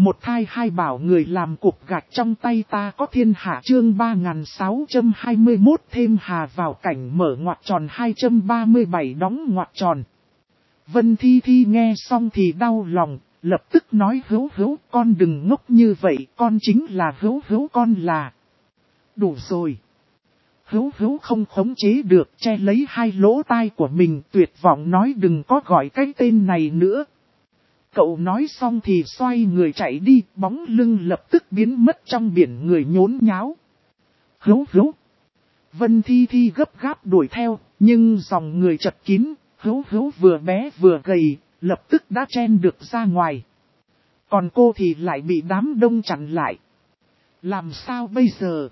Một thai hai bảo người làm cục gạch trong tay ta có thiên hạ chương 3621 thêm hà vào cảnh mở ngoặc tròn 237 đóng ngoặc tròn. Vân Thi Thi nghe xong thì đau lòng, lập tức nói Hữu Hữu con đừng ngốc như vậy, con chính là Hữu Hữu con là. Đủ rồi. Hữu Hữu không khống chế được che lấy hai lỗ tai của mình tuyệt vọng nói đừng có gọi cái tên này nữa. Cậu nói xong thì xoay người chạy đi, bóng lưng lập tức biến mất trong biển người nhốn nháo. Hữu Hữu. Vân Thi Thi gấp gáp đuổi theo, nhưng dòng người chật kín, Hữu Hữu vừa bé vừa gầy, lập tức đã chen được ra ngoài. Còn cô thì lại bị đám đông chặn lại. Làm sao bây giờ?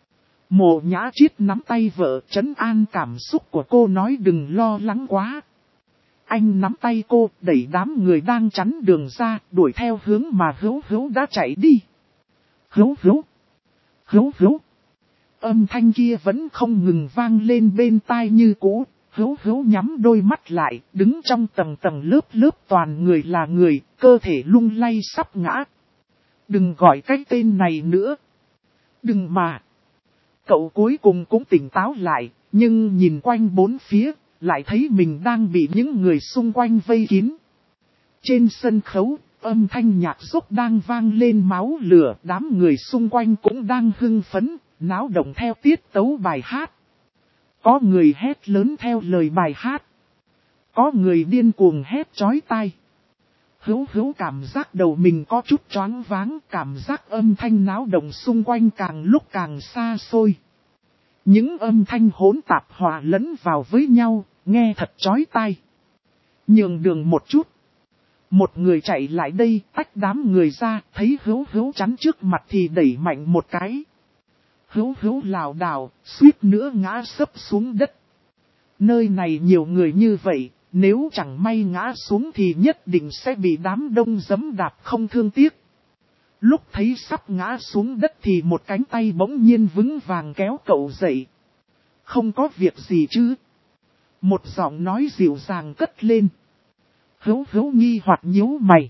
Mộ Nhã Triết nắm tay vợ trấn an cảm xúc của cô nói đừng lo lắng quá. Anh nắm tay cô, đẩy đám người đang chắn đường ra, đuổi theo hướng mà Hữu Hữu đã chạy đi. Hữu Hữu! Hữu Hữu! Âm thanh kia vẫn không ngừng vang lên bên tai như cũ. Hữu Hữu nhắm đôi mắt lại, đứng trong tầng tầng lớp lớp toàn người là người, cơ thể lung lay sắp ngã. Đừng gọi cái tên này nữa. Đừng mà! Cậu cuối cùng cũng tỉnh táo lại, nhưng nhìn quanh bốn phía, lại thấy mình đang bị những người xung quanh vây kín. Trên sân khấu, âm thanh nhạc dốc đang vang lên máu lửa, đám người xung quanh cũng đang hưng phấn, náo động theo tiết tấu bài hát. Có người hét lớn theo lời bài hát. Có người điên cuồng hét chói tai. Hữu Hữu cảm giác đầu mình có chút choáng váng, cảm giác âm thanh náo động xung quanh càng lúc càng xa xôi. Những âm thanh hỗn tạp hòa lẫn vào với nhau, nghe thật chói tai. Nhường đường một chút. Một người chạy lại đây, tách đám người ra, thấy Hữu Hữu chắn trước mặt thì đẩy mạnh một cái. Hữu Hữu lảo đảo, suýt nữa ngã sấp xuống đất. Nơi này nhiều người như vậy, nếu chẳng may ngã xuống thì nhất định sẽ bị đám đông giẫm đạp không thương tiếc. Lúc thấy sắp ngã xuống đất thì một cánh tay bỗng nhiên vững vàng kéo cậu dậy. Không có việc gì chứ? Một giọng nói dịu dàng cất lên. Hữu Hữu nghi hoặc nhíu mày.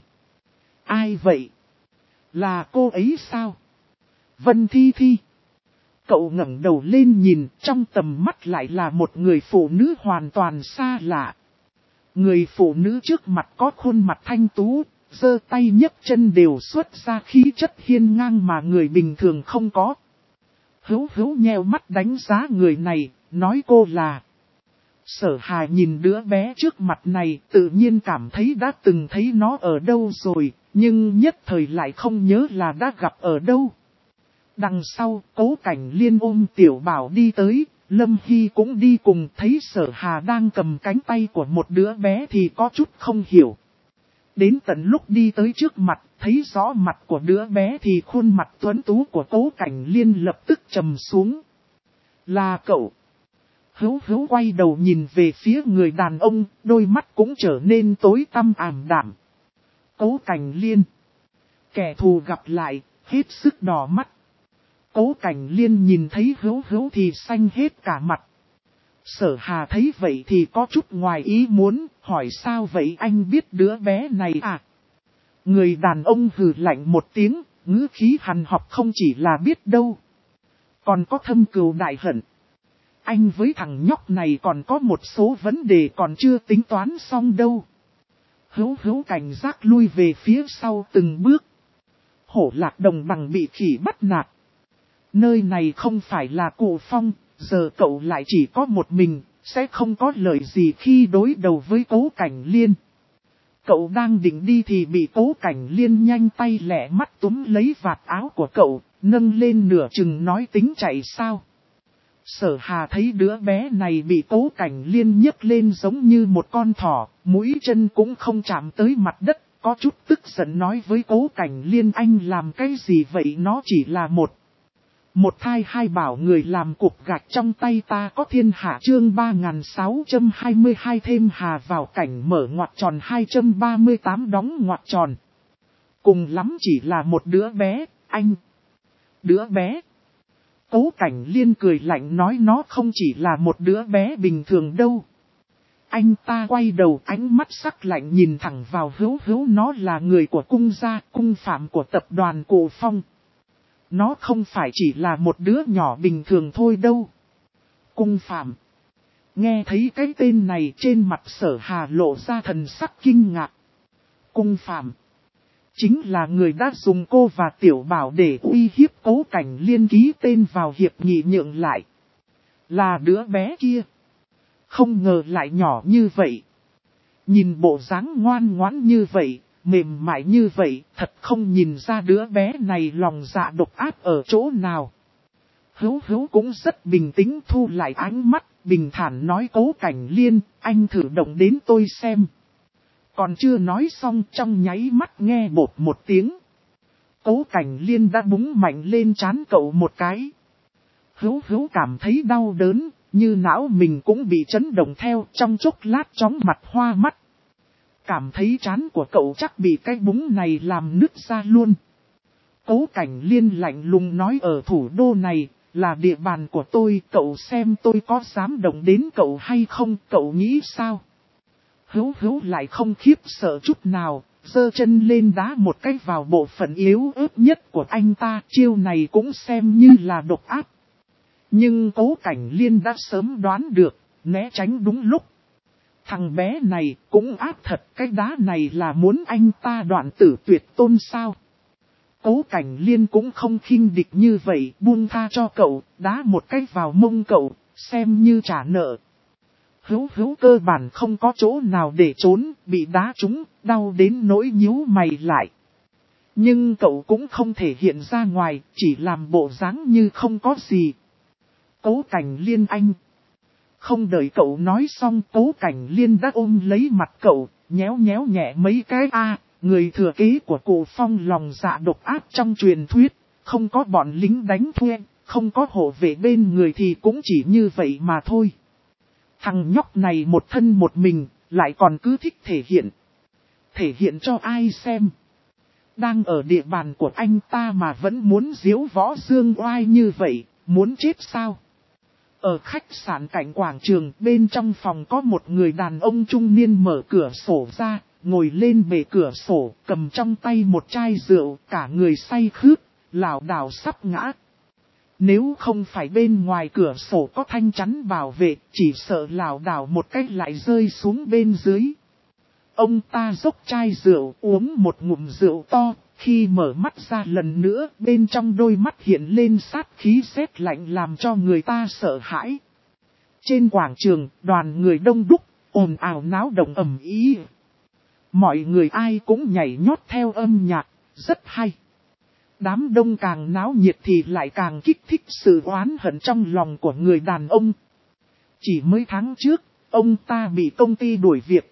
Ai vậy? Là cô ấy sao? Vân Thi Thi. Cậu ngẩng đầu lên nhìn, trong tầm mắt lại là một người phụ nữ hoàn toàn xa lạ. Người phụ nữ trước mặt có khuôn mặt thanh tú, giơ tay nhấc chân đều xuất ra khí chất hiên ngang mà người bình thường không có. Hữu Hữu nheo mắt đánh giá người này, nói cô là. Sở Hà nhìn đứa bé trước mặt này, tự nhiên cảm thấy đã từng thấy nó ở đâu rồi, nhưng nhất thời lại không nhớ là đã gặp ở đâu. Đằng sau, Cố Cảnh Liên ôm Tiểu Bảo đi tới, Lâm Hy cũng đi cùng, thấy Sở Hà đang cầm cánh tay của một đứa bé thì có chút không hiểu. Đến tận lúc đi tới trước mặt, thấy rõ mặt của đứa bé thì khuôn mặt tuấn tú của Cố Cảnh Liên lập tức trầm xuống. Là cậu. Hữu Hữu quay đầu nhìn về phía người đàn ông, đôi mắt cũng trở nên tối tăm ảm đạm. Cố Cảnh Liên. Kẻ thù gặp lại, hết sức đỏ mắt. Cố Cảnh Liên nhìn thấy Hữu Hữu thì xanh hết cả mặt. Sở Hà thấy vậy thì có chút ngoài ý muốn, hỏi sao vậy anh biết đứa bé này à? Người đàn ông hừ lạnh một tiếng, ngữ khí hằn học không chỉ là biết đâu. Còn có thâm cừu đại hận. Anh với thằng nhóc này còn có một số vấn đề còn chưa tính toán xong đâu. Hữu Hữu cảnh giác lui về phía sau từng bước. Hổ Lạc Đồng bằng bị khỉ bắt nạt. Nơi này không phải là Cụ Phong, giờ cậu lại chỉ có một mình, sẽ không có lợi gì khi đối đầu với Cố Cảnh Liên. Cậu đang định đi thì bị Cố Cảnh Liên nhanh tay lẹ mắt túm lấy vạt áo của cậu, nâng lên nửa chừng nói tính chạy sao. Sở Hà thấy đứa bé này bị Cố Cảnh Liên nhấc lên giống như một con thỏ, mũi chân cũng không chạm tới mặt đất, có chút tức giận nói với Cố Cảnh Liên anh làm cái gì vậy, nó chỉ là một thai hai bảo người làm cục gạch trong tay ta có thiên hạ chương 3622 thêm hà vào cảnh mở ngoặc tròn 238 đóng ngoặc tròn. Cùng lắm chỉ là một đứa bé, anh. Đứa bé. Cố Cảnh Liên cười lạnh nói nó không chỉ là một đứa bé bình thường đâu. anh ta quay đầu, ánh mắt sắc lạnh nhìn thẳng vào Hữu Hữu. Nó là người của cung gia, cung phạm của tập đoàn Cổ Phong. Nó không phải chỉ là một đứa nhỏ bình thường thôi đâu. Cung phạm. Nghe thấy cái tên này, trên mặt Sở Hà lộ ra thần sắc kinh ngạc. Cung phạm. Chính là người đã dùng cô và Tiểu Bảo để uy hiếp Cố Cảnh Liên ký tên vào hiệp nghị nhượng lại. Là đứa bé kia. Không ngờ lại nhỏ như vậy. Nhìn bộ dáng ngoan ngoãn như vậy, mềm mại như vậy, thật không nhìn ra đứa bé này lòng dạ độc ác ở chỗ nào. Hữu Hữu cũng rất bình tĩnh thu lại ánh mắt, bình thản nói Cố Cảnh Liên, anh thử động đến tôi xem. Còn chưa nói xong, trong nháy mắt nghe bột một tiếng. Cố Cảnh Liên đã búng mạnh lên trán cậu một cái. Hữu Hữu cảm thấy đau đớn, như não mình cũng bị chấn động theo, trong chốc lát chóng mặt hoa mắt. Cảm thấy trán của cậu chắc bị cái búng này làm nứt ra luôn. Cố Cảnh Liên lạnh lùng nói ở thủ đô này, là địa bàn của tôi, cậu xem tôi có dám động đến cậu hay không, cậu nghĩ sao? Hữu Hữu lại không khiếp sợ chút nào, giơ chân lên đá một cái vào bộ phận yếu ớt nhất của anh ta, chiêu này cũng xem như là độc ác. Nhưng Cố Cảnh Liên đã sớm đoán được, né tránh đúng lúc. Thằng bé này cũng ác thật, cái đá này là muốn anh ta đoạn tử tuyệt tôn sao? Cố Cảnh Liên cũng không khinh địch như vậy, buông tha cho cậu, đá một cái vào mông cậu, xem như trả nợ. Hữu Hữu cơ bản không có chỗ nào để trốn, bị đá trúng, đau đến nỗi nhíu mày lại. Nhưng cậu cũng không thể hiện ra ngoài, chỉ làm bộ dáng như không có gì. Cố Cảnh Liên anh. Không đợi cậu nói xong, Cố Cảnh Liên đã ôm lấy mặt cậu, nhéo nhéo nhẹ mấy cái người thừa kế của Cổ Phong lòng dạ độc ác trong truyền thuyết, không có bọn lính đánh thuê, không có hộ vệ bên người thì cũng chỉ như vậy mà thôi. Thằng nhóc này một thân một mình, lại còn cứ thích thể hiện. Thể hiện cho ai xem. Đang ở địa bàn của anh ta mà vẫn muốn diếu võ dương oai như vậy, muốn chết sao? Ở khách sạn cạnh quảng trường, bên trong phòng có một người đàn ông trung niên mở cửa sổ ra, ngồi lên bề cửa sổ, cầm trong tay một chai rượu, cả người say khướt, lảo đảo sắp ngã. Nếu không phải bên ngoài cửa sổ có thanh chắn bảo vệ, chỉ sợ lảo đảo một cách lại rơi xuống bên dưới. Ông ta dốc chai rượu, uống một ngụm rượu to, khi mở mắt ra lần nữa, bên trong đôi mắt hiện lên sát khí sét lạnh làm cho người ta sợ hãi. Trên quảng trường, đoàn người đông đúc, ồn ào náo động ầm ĩ. Mọi người ai cũng nhảy nhót theo âm nhạc, rất hay. Đám đông càng náo nhiệt thì lại càng kích thích sự oán hận trong lòng của người đàn ông. Chỉ mấy tháng trước, ông ta bị công ty đuổi việc.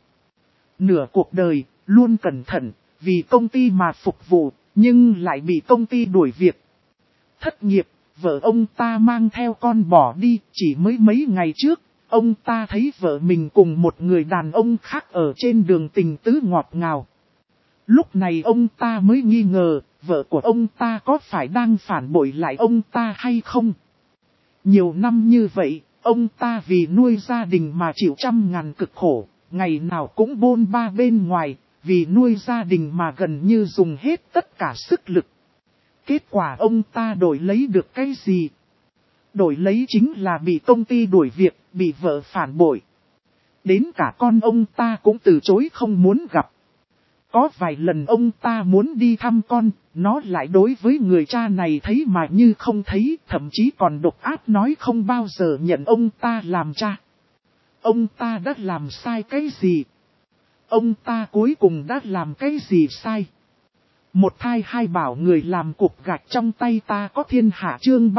Nửa cuộc đời, luôn cẩn thận, vì công ty mà phục vụ, nhưng lại bị công ty đuổi việc. Thất nghiệp, vợ ông ta mang theo con bỏ đi, chỉ mấy ngày trước, ông ta thấy vợ mình cùng một người đàn ông khác ở trên đường tình tứ ngọt ngào. Lúc này ông ta mới nghi ngờ, vợ của ông ta có phải đang phản bội lại ông ta hay không? Nhiều năm như vậy, ông ta vì nuôi gia đình mà chịu trăm ngàn cực khổ, ngày nào cũng bôn ba bên ngoài, vì nuôi gia đình mà gần như dùng hết tất cả sức lực. Kết quả ông ta đổi lấy được cái gì? Đổi lấy chính là bị công ty đuổi việc, bị vợ phản bội. Đến cả con ông ta cũng từ chối không muốn gặp. Có vài lần ông ta muốn đi thăm con, nó lại đối với người cha này thấy mà như không thấy, thậm chí còn độc ác nói không bao giờ nhận ông ta làm cha. Ông ta đã làm sai cái gì? Ông ta cuối cùng đã làm cái gì sai? Một thai hai bảo người làm cục gạch trong tay ta có thiên hạ chương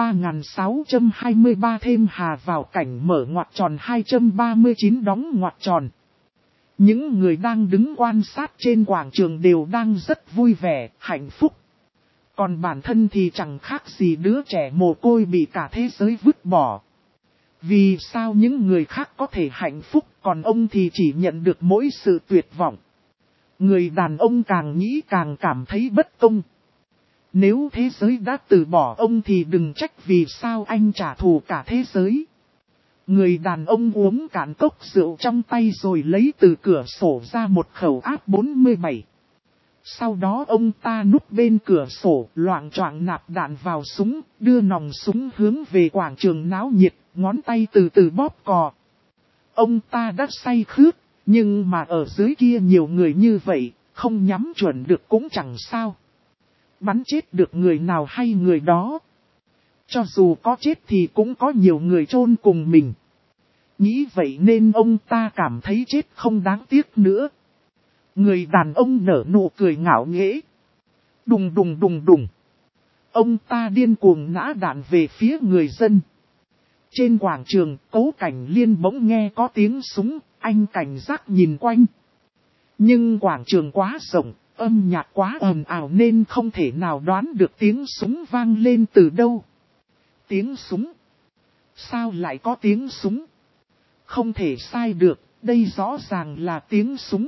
3623 thêm hà vào cảnh mở ngoặc tròn 239 đóng ngoặc tròn. Những người đang đứng quan sát trên quảng trường đều đang rất vui vẻ, hạnh phúc. Còn bản thân thì chẳng khác gì đứa trẻ mồ côi bị cả thế giới vứt bỏ. Vì sao những người khác có thể hạnh phúc, còn ông thì chỉ nhận được mỗi sự tuyệt vọng. Người đàn ông càng nghĩ càng cảm thấy bất công. Nếu thế giới đã từ bỏ ông thì đừng trách vì sao anh trả thù cả thế giới. Người đàn ông uống cạn cốc rượu trong tay rồi lấy từ cửa sổ ra một khẩu AK-47. Sau đó ông ta núp bên cửa sổ, loạng choạng nạp đạn vào súng, đưa nòng súng hướng về quảng trường náo nhiệt, ngón tay từ từ bóp cò. Ông ta đã say khướt, nhưng mà ở dưới kia nhiều người như vậy, không nhắm chuẩn được cũng chẳng sao. Bắn chết được người nào hay người đó. Cho dù có chết thì cũng có nhiều người chôn cùng mình. Nghĩ vậy nên ông ta cảm thấy chết không đáng tiếc nữa. Người đàn ông nở nụ cười ngạo nghễ. Đùng đùng đùng đùng. Ông ta điên cuồng nã đạn về phía người dân. Trên quảng trường, Cố Cảnh Liên bỗng nghe có tiếng súng, anh cảnh giác nhìn quanh. Nhưng quảng trường quá rộng, âm nhạc quá ồn ào nên không thể nào đoán được tiếng súng vang lên từ đâu. Tiếng súng? Sao lại có tiếng súng? Không thể sai được, đây rõ ràng là tiếng súng.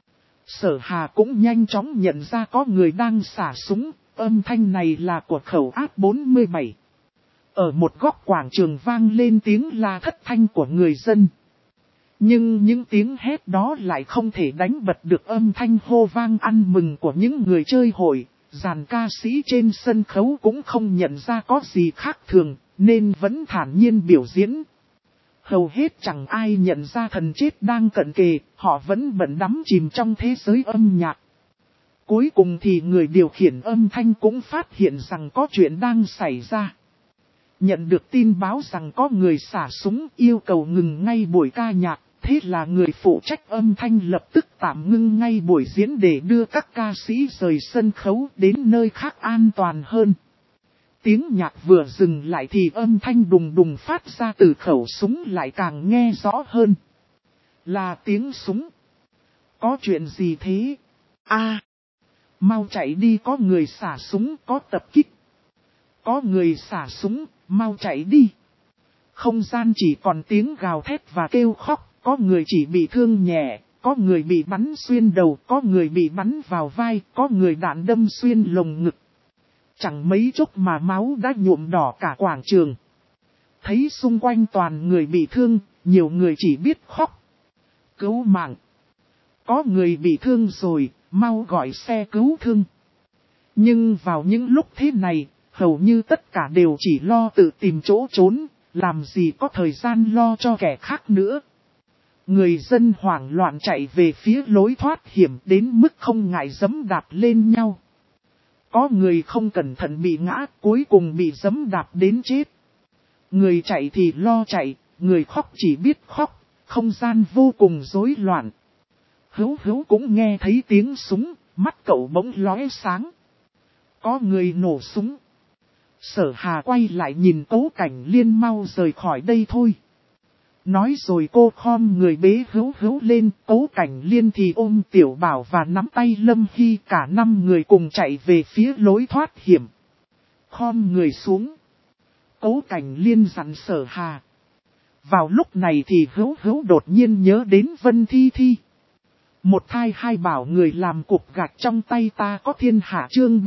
Sở Hà cũng nhanh chóng nhận ra có người đang xả súng, âm thanh này là của khẩu AK-47. Ở một góc quảng trường vang lên tiếng la thất thanh của người dân. Nhưng những tiếng hét đó lại không thể đánh bật được âm thanh hô vang ăn mừng của những người chơi hội. Dàn ca sĩ trên sân khấu cũng không nhận ra có gì khác thường, nên vẫn thản nhiên biểu diễn. Hầu hết chẳng ai nhận ra thần chết đang cận kề, họ vẫn bận đắm chìm trong thế giới âm nhạc. Cuối cùng thì người điều khiển âm thanh cũng phát hiện rằng có chuyện đang xảy ra. Nhận được tin báo rằng có người xả súng yêu cầu ngừng ngay buổi ca nhạc, thế là người phụ trách âm thanh lập tức tạm ngưng ngay buổi diễn để đưa các ca sĩ rời sân khấu đến nơi khác an toàn hơn. Tiếng nhạc vừa dừng lại thì âm thanh đùng đùng phát ra từ khẩu súng lại càng nghe rõ hơn. Là tiếng súng. Có chuyện gì thế? Mau chạy đi, có người xả súng, có tập kích. Có người xả súng, mau chạy đi. Không gian chỉ còn tiếng gào thét và kêu khóc, có người chỉ bị thương nhẹ, có người bị bắn xuyên đầu, có người bị bắn vào vai, có người đạn đâm xuyên lồng ngực. Chẳng mấy chốc mà máu đã nhuộm đỏ cả quảng trường. Thấy xung quanh toàn người bị thương, nhiều người chỉ biết khóc. Cứu mạng. Có người bị thương rồi, mau gọi xe cứu thương. Nhưng vào những lúc thế này, hầu như tất cả đều chỉ lo tự tìm chỗ trốn, làm gì có thời gian lo cho kẻ khác nữa. Người dân hoảng loạn chạy về phía lối thoát hiểm đến mức không ngại giẫm đạp lên nhau. Có người không cẩn thận bị ngã, cuối cùng bị giẫm đạp đến chết. Người chạy thì lo chạy, người khóc chỉ biết khóc, không gian vô cùng rối loạn. Hữu Hữu cũng nghe thấy tiếng súng, mắt cậu bỗng lóe sáng. Có người nổ súng. Sở Hà quay lại nhìn Cố Cảnh Liên mau rời khỏi đây thôi. Nói rồi cô khom người bế Hữu Hữu lên, Cố Cảnh Liên thì ôm Tiểu Bảo và nắm tay Lâm Hy, cả 5 người cùng chạy về phía lối thoát hiểm. Khom người xuống. Cố Cảnh Liên dặn Sở Hà. Vào lúc này thì Hữu Hữu đột nhiên nhớ đến Vân Thi Thi. Một thai hai bảo người làm cục gạch trong tay ta có thiên hạ chương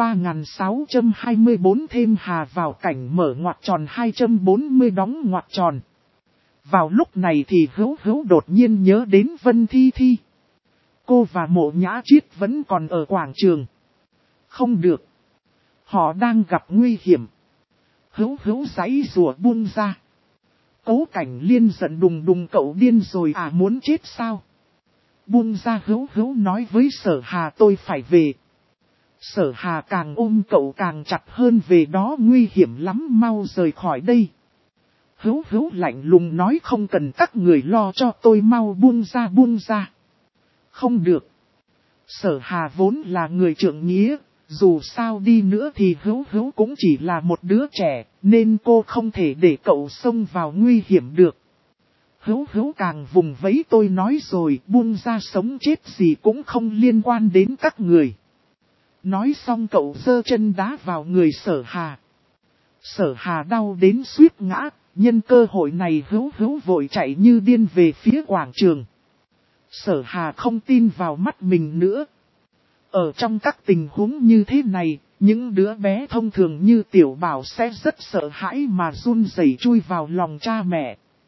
3624 thêm hà vào cảnh mở ngoặc tròn 240 đóng ngoặc tròn. Vào lúc này thì Hữu Hữu đột nhiên nhớ đến Vân Thi Thi. Cô và Mộ Nhã Chiết vẫn còn ở quảng trường. Không được. Họ đang gặp nguy hiểm. Hữu Hữu giãy giụa buông ra. Cố Cảnh Liên giận đùng đùng, cậu điên rồi à, muốn chết sao? Buông ra. Hữu Hữu nói với Sở Hà, tôi phải về. Sở Hà càng ôm cậu càng chặt hơn, về đó nguy hiểm lắm, mau rời khỏi đây. Hữu Hữu lạnh lùng nói, không cần các người lo cho tôi, mau buông ra buông ra. Không được. Sở Hà vốn là người trượng nghĩa, dù sao đi nữa thì Hữu Hữu cũng chỉ là một đứa trẻ, nên cô không thể để cậu xông vào nguy hiểm được. Hữu Hữu càng vùng vẫy, tôi nói rồi, buông ra, sống chết gì cũng không liên quan đến các người. Nói xong cậu giơ chân đá vào người Sở Hà. Sở Hà đau đến suýt ngã, nhân cơ hội này Hữu Hữu vội chạy như điên về phía quảng trường. Sở Hà không tin vào mắt mình nữa. Ở trong các tình huống như thế này, những đứa bé thông thường như Tiểu Bảo sẽ rất sợ hãi mà run rẩy chui vào lòng cha mẹ.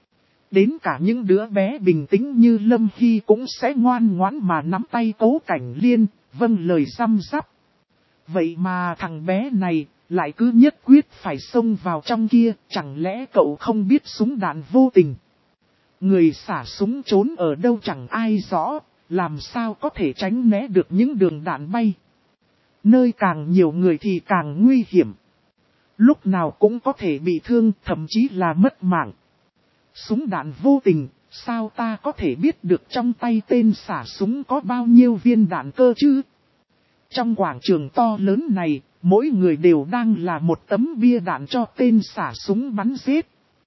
Đến cả những đứa bé bình tĩnh như Lâm Hy cũng sẽ ngoan ngoãn mà nắm tay Cố Cảnh Liên, vâng lời răm rắp. Vậy mà thằng bé này lại cứ nhất quyết phải xông vào trong kia, chẳng lẽ cậu không biết súng đạn vô tình. Người xả súng trốn ở đâu chẳng ai rõ, làm sao có thể tránh né được những đường đạn bay. Nơi càng nhiều người thì càng nguy hiểm. Lúc nào cũng có thể bị thương, thậm chí là mất mạng. Súng đạn vô tình, sao ta có thể biết được trong tay tên xả súng có bao nhiêu viên đạn cơ chứ? Trong quảng trường to lớn này, mỗi người đều đang là một tấm bia đạn cho tên xả súng bắn giết.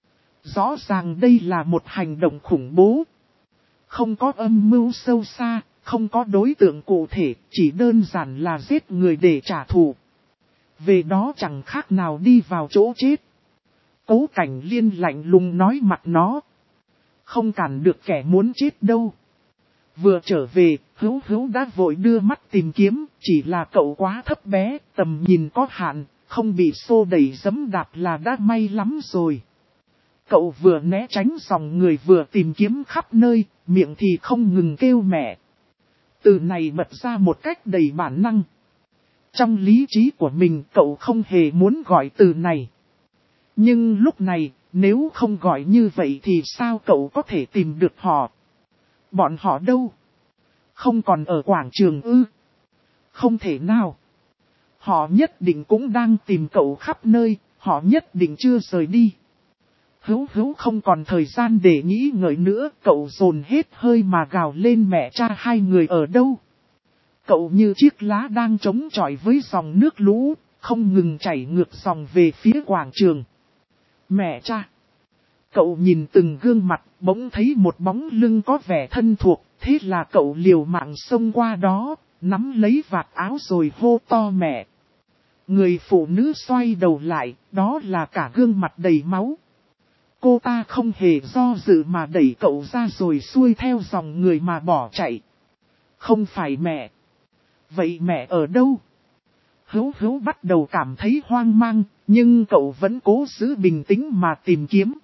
Rõ ràng đây là một hành động khủng bố. Không có âm mưu sâu xa, không có đối tượng cụ thể, chỉ đơn giản là giết người để trả thù. Về đó chẳng khác nào đi vào chỗ chết. Cố Cảnh Liên lạnh lùng nói mặt nó. Không cản được kẻ muốn chết đâu. Vừa trở về, Hữu Hữu đã vội đưa mắt tìm kiếm, chỉ là cậu quá thấp bé, tầm nhìn có hạn, không bị xô đẩy giẫm đạp là đã may lắm rồi. Cậu vừa né tránh dòng người vừa tìm kiếm khắp nơi, miệng thì không ngừng kêu mẹ. Từ này bật ra một cách đầy bản năng. Trong lý trí của mình cậu không hề muốn gọi từ này. Nhưng lúc này, nếu không gọi như vậy thì sao cậu có thể tìm được họ? Bọn họ đâu? Không còn ở quảng trường ư? Không thể nào. Họ nhất định cũng đang tìm cậu khắp nơi, họ nhất định chưa rời đi. Hữu Hữu không còn thời gian để nghĩ ngợi nữa, cậu dồn hết hơi mà gào lên mẹ cha hai người ở đâu. Cậu như chiếc lá đang chống chọi với dòng nước lũ, không ngừng chảy ngược dòng về phía quảng trường. Mẹ cha! Cậu nhìn từng gương mặt, bỗng thấy một bóng lưng có vẻ thân thuộc, thế là cậu liều mạng xông qua đó, nắm lấy vạt áo rồi hô to mẹ. Người phụ nữ xoay đầu lại, đó là cả gương mặt đầy máu. Cô ta không hề do dự mà đẩy cậu ra rồi xuôi theo dòng người mà bỏ chạy. Không phải mẹ. Vậy mẹ ở đâu? Hữu Hữu bắt đầu cảm thấy hoang mang, nhưng cậu vẫn cố giữ bình tĩnh mà tìm kiếm.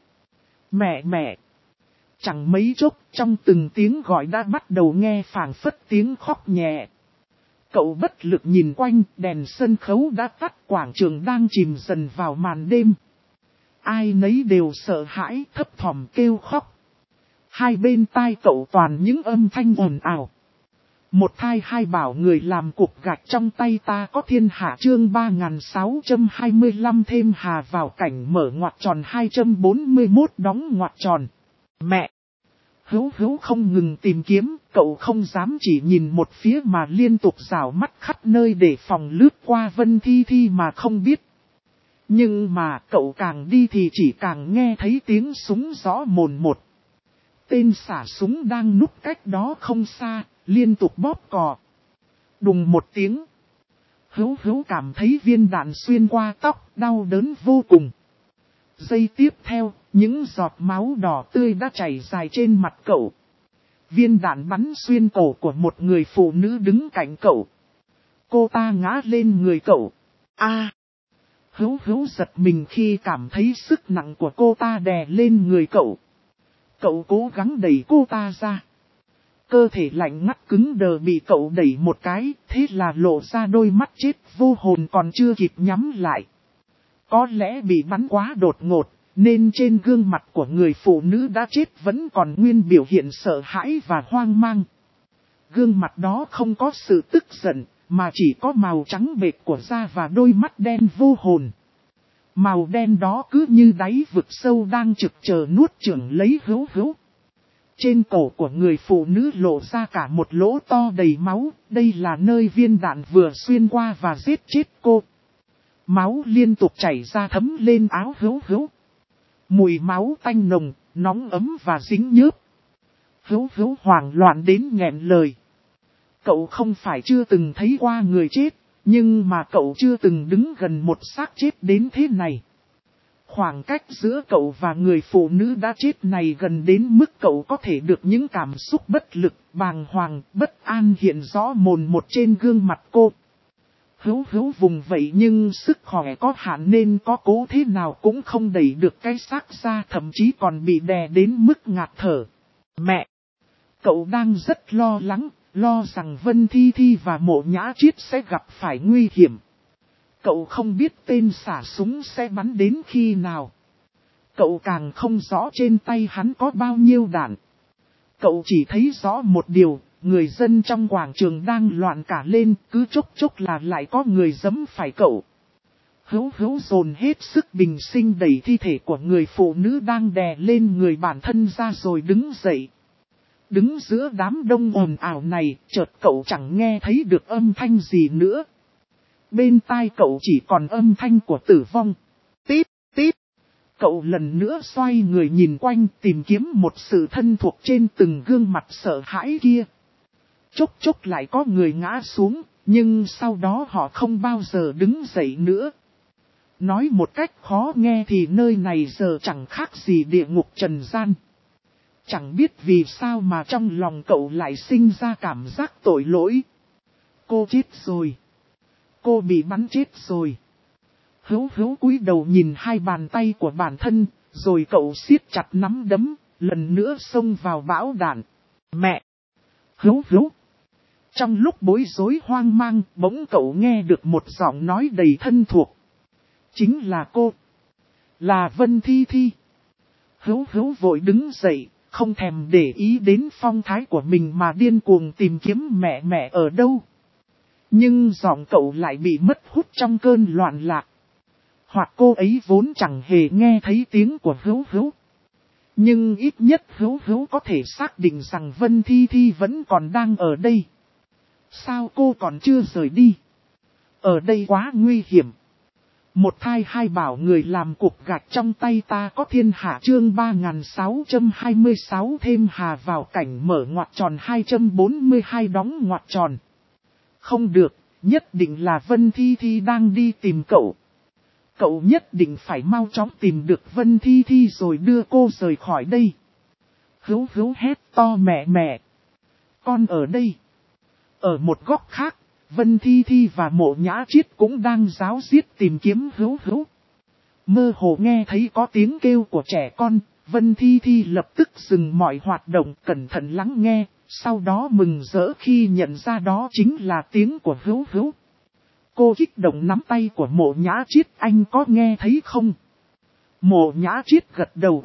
Mẹ! Chẳng mấy chốc, trong từng tiếng gọi đã bắt đầu nghe phảng phất tiếng khóc nhẹ. Cậu bất lực nhìn quanh, đèn sân khấu đã tắt, quảng trường đang chìm dần vào màn đêm. Ai nấy đều sợ hãi, thấp thỏm kêu khóc. Hai bên tai cậu toàn những âm thanh ồn ào. Một thai hai bảo người làm cục gạch trong tay ta có thiên hạ chương 3625 thêm hà vào cảnh mở ngoặc tròn 241 đóng ngoặc tròn. Mẹ! Hữu Hữu không ngừng tìm kiếm, cậu không dám chỉ nhìn một phía mà liên tục rảo mắt khắp nơi để phòng lướt qua Vân Thi Thi mà không biết. Nhưng mà cậu càng đi thì chỉ càng nghe thấy tiếng súng rõ mồn một. Tên xả súng đang núp cách đó không xa, liên tục bóp cò. Đùng một tiếng. Hữu Hữu cảm thấy viên đạn xuyên qua tóc, đau đớn vô cùng. Giây tiếp theo, những giọt máu đỏ tươi đã chảy dài trên mặt cậu. Viên đạn bắn xuyên cổ của một người phụ nữ đứng cạnh cậu. Cô ta ngã lên người cậu. Hữu Hữu giật mình khi cảm thấy sức nặng của cô ta đè lên người cậu. Cậu cố gắng đẩy cô ta ra. Cơ thể lạnh ngắt cứng đờ bị cậu đẩy một cái, thế là lộ ra đôi mắt chết vô hồn còn chưa kịp nhắm lại. Có lẽ bị bắn quá đột ngột, nên trên gương mặt của người phụ nữ đã chết vẫn còn nguyên biểu hiện sợ hãi và hoang mang. Gương mặt đó không có sự tức giận, mà chỉ có màu trắng bệt của da và đôi mắt đen vô hồn. Màu đen đó cứ như đáy vực sâu đang trực chờ nuốt chửng lấy Hữu Hữu. Trên cổ của người phụ nữ lộ ra cả một lỗ to đầy máu, đây là nơi viên đạn vừa xuyên qua và giết chết cô. Máu liên tục chảy ra thấm lên áo Hữu Hữu. Mùi máu tanh nồng, nóng ấm và dính nhớp. Hữu Hữu hoảng loạn đến nghẹn lời. Cậu không phải chưa từng thấy qua người chết, nhưng mà cậu chưa từng đứng gần một xác chết đến thế này. Khoảng cách giữa cậu và người phụ nữ đã chết này gần đến mức cậu có thể được những cảm xúc bất lực, bàng hoàng, bất an hiện rõ mồn một trên gương mặt cô. Hữu hữu vùng vậy nhưng sức khỏe có hạn nên có cố thế nào cũng không đẩy được cái xác ra, thậm chí còn bị đè đến mức ngạt thở. Mẹ! Cậu đang rất lo lắng, lo rằng Vân Thi Thi và Mộ Nhã Chiết sẽ gặp phải nguy hiểm. Cậu không biết tên xả súng sẽ bắn đến khi nào. Cậu càng không rõ trên tay hắn có bao nhiêu đạn. Cậu chỉ thấy rõ một điều, người dân trong quảng trường đang loạn cả lên, cứ chốc chốc là lại có người giẫm phải cậu. Hữu hữu dồn hết sức bình sinh đẩy thi thể của người phụ nữ đang đè lên người bản thân ra rồi đứng dậy. Đứng giữa đám đông ồn ào này, chợt cậu chẳng nghe thấy được âm thanh gì nữa. Bên tai cậu chỉ còn âm thanh của tử vong. Tít, tít. Cậu lần nữa xoay người nhìn quanh tìm kiếm một sự thân thuộc trên từng gương mặt sợ hãi kia. Chốc chốc lại có người ngã xuống, nhưng sau đó họ không bao giờ đứng dậy nữa. Nói một cách khó nghe thì nơi này giờ chẳng khác gì địa ngục trần gian. Chẳng biết vì sao mà trong lòng cậu lại sinh ra cảm giác tội lỗi. Cô chết rồi. Cô bị bắn chết rồi. Hữu hữu cúi đầu nhìn hai bàn tay của bản thân, rồi cậu siết chặt nắm đấm, lần nữa xông vào bão đạn. Mẹ! Hữu hữu! Trong lúc bối rối hoang mang, bỗng cậu nghe được một giọng nói đầy thân thuộc. Chính là cô. Là Vân Thi Thi. Hữu hữu vội đứng dậy, không thèm để ý đến phong thái của mình mà điên cuồng tìm kiếm mẹ ở đâu. Nhưng giọng cậu lại bị mất hút trong cơn loạn lạc. Hoặc cô ấy vốn chẳng hề nghe thấy tiếng của hữu hữu. Nhưng ít nhất hữu hữu có thể xác định rằng Vân Thi Thi vẫn còn đang ở đây. Sao cô còn chưa rời đi? Ở đây quá nguy hiểm. Một thai hai bảo người làm cục gạch trong tay ta có thiên hạ chương 3626 thêm hà vào cảnh mở ngoặc tròn 242 đóng ngoặc tròn. Không được, nhất định là Vân Thi Thi đang đi tìm cậu. Cậu nhất định phải mau chóng tìm được Vân Thi Thi rồi đưa cô rời khỏi đây. Hữu hữu hét to mẹ. Con ở đây. Ở một góc khác, Vân Thi Thi và Mộ Nhã Chiết cũng đang ráo riết tìm kiếm hữu hữu. Mơ hồ nghe thấy có tiếng kêu của trẻ con, Vân Thi Thi lập tức dừng mọi hoạt động cẩn thận lắng nghe, sau đó mừng rỡ khi nhận ra đó chính là tiếng của hữu hữu. Cô kích động nắm tay của Mộ Nhã Chiết, anh có nghe thấy không? Mộ Nhã Chiết gật đầu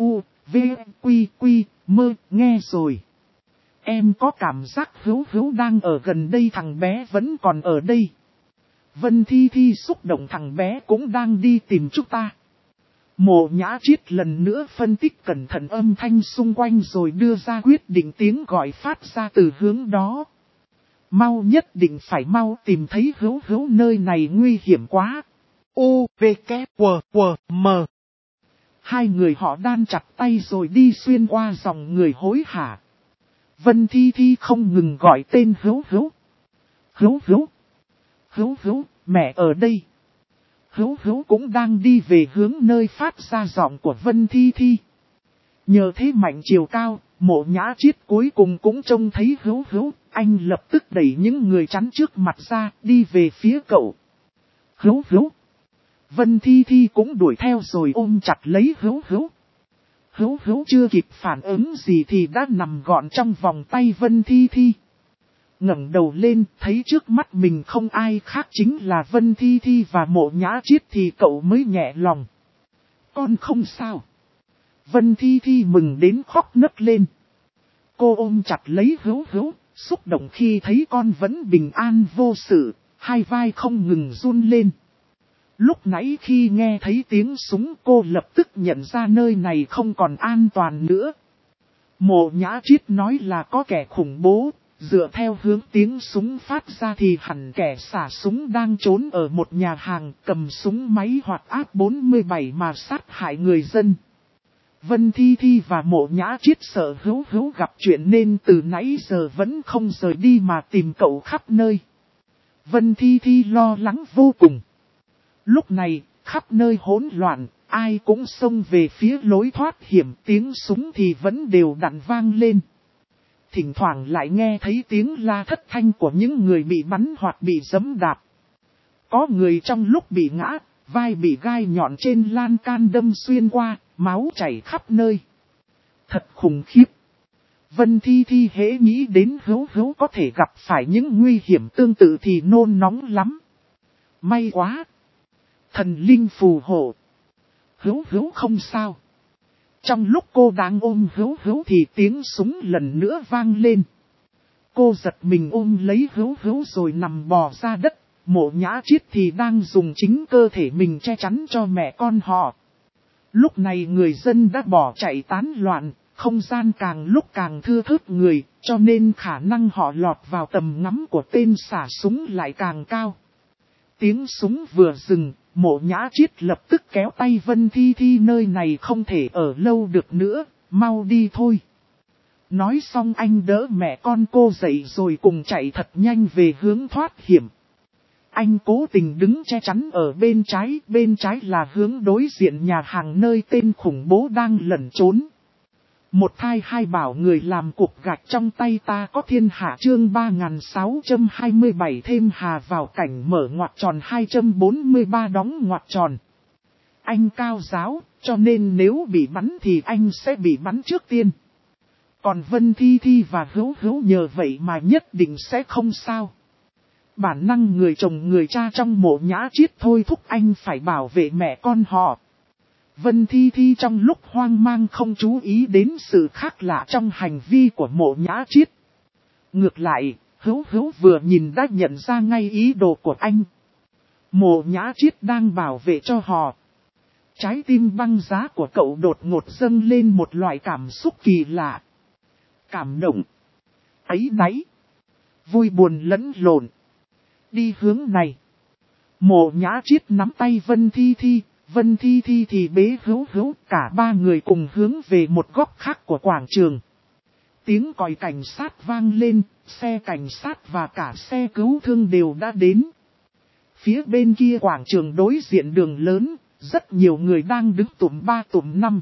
mơ, nghe rồi. Em có cảm giác hữu hữu đang ở gần đây, thằng bé vẫn còn ở đây. Vân Thi Thi xúc động, thằng bé cũng đang đi tìm chúng ta. Mộ Nhã Chiết lần nữa phân tích cẩn thận âm thanh xung quanh rồi đưa ra quyết định, tiếng gọi phát ra từ hướng đó. Mau, nhất định phải mau tìm thấy hữu hữu, nơi này nguy hiểm quá. U, V, K, W, M. Hai người họ đan chặt tay rồi đi xuyên qua dòng người hối hả. Vân Thi Thi không ngừng gọi tên hữu hữu. Hữu hữu. Hữu hữu, mẹ ở đây. Hữu hữu cũng đang đi về hướng nơi phát ra giọng của Vân Thi Thi. Nhờ thế mạnh chiều cao, Mộ Nhã Chiết cuối cùng cũng trông thấy hữu hữu. Anh lập tức đẩy những người chắn trước mặt ra, đi về phía cậu. Hữu hữu. Vân Thi Thi cũng đuổi theo rồi ôm chặt lấy hữu hữu. Hữu hữu chưa kịp phản ứng gì thì đã nằm gọn trong vòng tay Vân Thi Thi. Ngẩng đầu lên, thấy trước mắt mình không ai khác chính là Vân Thi Thi và Mộ Nhã Chiết thì cậu mới nhẹ lòng. Con không sao. Vân Thi Thi mừng đến khóc nấc lên. Cô ôm chặt lấy hữu hữu, xúc động khi thấy con vẫn bình an vô sự, hai vai không ngừng run lên. Lúc nãy khi nghe thấy tiếng súng cô lập tức nhận ra nơi này không còn an toàn nữa. Mộ Nhã Chiết nói là có kẻ khủng bố, dựa theo hướng tiếng súng phát ra thì hẳn kẻ xả súng đang trốn ở một nhà hàng cầm súng máy hoạt áp 47 mà sát hại người dân. Vân Thi Thi và Mộ Nhã Chiết sợ hữu hữu gặp chuyện nên từ nãy giờ vẫn không rời đi mà tìm cậu khắp nơi. Vân Thi Thi lo lắng vô cùng. Lúc này, khắp nơi hỗn loạn, ai cũng xông về phía lối thoát hiểm, tiếng súng thì vẫn đều đặn vang lên. Thỉnh thoảng lại nghe thấy tiếng la thất thanh của những người bị bắn hoặc bị giẫm đạp. Có người trong lúc bị ngã, vai bị gai nhọn trên lan can đâm xuyên qua, máu chảy khắp nơi. Thật khủng khiếp. Vân Thi Thi hễ nghĩ đến Hữu Hữu có thể gặp phải những nguy hiểm tương tự thì nôn nóng lắm. May quá. Thần linh phù hộ. Hữu Hữu không sao. Trong lúc cô đang ôm Hữu Hữu thì tiếng súng lần nữa vang lên. Cô giật mình ôm lấy Hữu Hữu rồi nằm bò ra đất. Mộ Nhã Chiết thì đang dùng chính cơ thể mình che chắn cho mẹ con họ. Lúc này người dân đã bỏ chạy tán loạn, không gian càng lúc càng thưa thớt người, cho nên khả năng họ lọt vào tầm ngắm của tên xả súng lại càng cao. Tiếng súng vừa dừng, Mộ Nhã Chiết lập tức kéo tay Vân Thi Thi, nơi này không thể ở lâu được nữa, mau đi thôi. Nói xong anh đỡ mẹ con cô dậy rồi cùng chạy thật nhanh về hướng thoát hiểm. Anh cố tình đứng che chắn ở bên trái là hướng đối diện nhà hàng nơi tên khủng bố đang lẩn trốn. Một thai hai bảo người làm cục gạch trong tay ta có thiên hạ chương 3627 thêm hà vào cảnh mở ngoặc tròn 243 đóng ngoặc tròn. Anh cao giáo, cho nên nếu bị bắn thì anh sẽ bị bắn trước tiên. Còn Vân Thi Thi và Hữu Hữu nhờ vậy mà nhất định sẽ không sao. Bản năng người chồng người cha trong Mộ Nhã Chiết thôi thúc anh phải bảo vệ mẹ con họ. Vân Thi Thi trong lúc hoang mang không chú ý đến sự khác lạ trong hành vi của Mộ Nhã Chiết. Ngược lại, Hữu Hữu vừa nhìn đã nhận ra ngay ý đồ của anh. Mộ Nhã Chiết đang bảo vệ cho họ. Trái tim băng giá của cậu đột ngột dâng lên một loại cảm xúc kỳ lạ. Cảm động, áy náy, vui buồn lẫn lộn. Đi hướng này. Mộ Nhã Chiết nắm tay Vân Thi Thi. Vân Thi Thi thì bế Hữu Hữu, cả ba người cùng hướng về một góc khác của quảng trường. Tiếng còi cảnh sát vang lên, xe cảnh sát và cả xe cứu thương đều đã đến. Phía bên kia quảng trường đối diện đường lớn, rất nhiều người đang đứng tụm ba tụm năm.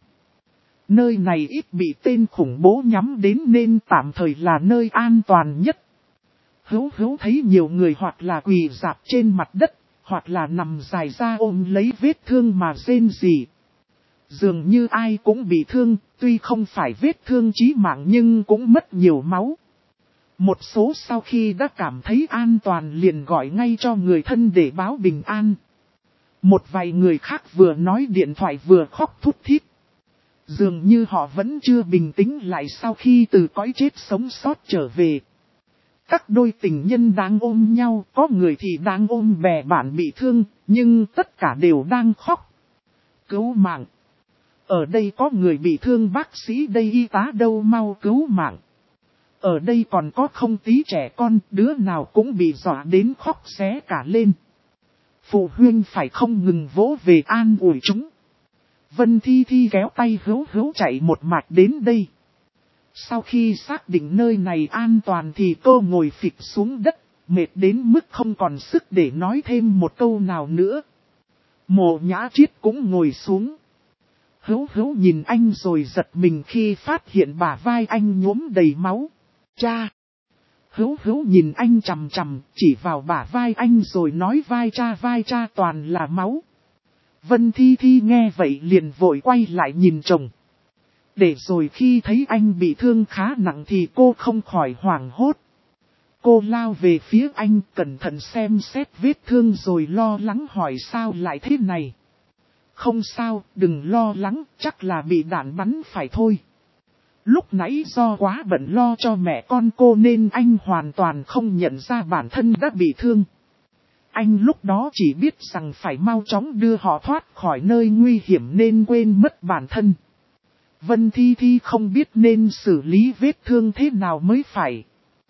Nơi này ít bị tên khủng bố nhắm đến nên tạm thời là nơi an toàn nhất. Hữu Hữu thấy nhiều người hoặc là quỳ rạp trên mặt đất, hoặc là nằm dài ra ôm lấy vết thương mà rên rỉ. Dường như ai cũng bị thương, tuy không phải vết thương chí mạng nhưng cũng mất nhiều máu. Một số sau khi đã cảm thấy an toàn liền gọi ngay cho người thân để báo bình an. Một vài người khác vừa nói điện thoại vừa khóc thút thít. Dường như họ vẫn chưa bình tĩnh lại sau khi từ cõi chết sống sót trở về. Các đôi tình nhân đang ôm nhau, có người thì đang ôm bè bạn bị thương, nhưng tất cả đều đang khóc. Cứu mạng! Ở đây có người bị thương, bác sĩ đây, y tá đâu, mau cứu mạng! Ở đây còn có không tí trẻ con, đứa nào cũng bị dọa đến khóc xé cả lên. Phụ huynh phải không ngừng vỗ về an ủi chúng. Vân Thi Thi kéo tay Hữu Hữu chạy một mạch đến đây. Sau khi xác định nơi này an toàn thì cô ngồi phịch xuống đất, mệt đến mức không còn sức để nói thêm một câu nào nữa. Mộ Nhã Chiết cũng ngồi xuống. Hữu Hữu nhìn anh rồi giật mình khi phát hiện bả vai anh nhuốm đầy máu. Cha! Hữu Hữu nhìn anh chằm chằm, chỉ vào bả vai anh rồi nói vai cha toàn là máu. Vân Thi Thi nghe vậy liền vội quay lại nhìn chồng. Để rồi khi thấy anh bị thương khá nặng thì cô không khỏi hoảng hốt. Cô lao về phía anh cẩn thận xem xét vết thương rồi lo lắng hỏi sao lại thế này. Không sao, đừng lo lắng, chắc là bị đạn bắn phải thôi. Lúc nãy do quá bận lo cho mẹ con cô nên anh hoàn toàn không nhận ra bản thân đã bị thương. Anh lúc đó chỉ biết rằng phải mau chóng đưa họ thoát khỏi nơi nguy hiểm nên quên mất bản thân. Vân Thi Thi không biết nên xử lý vết thương thế nào mới phải.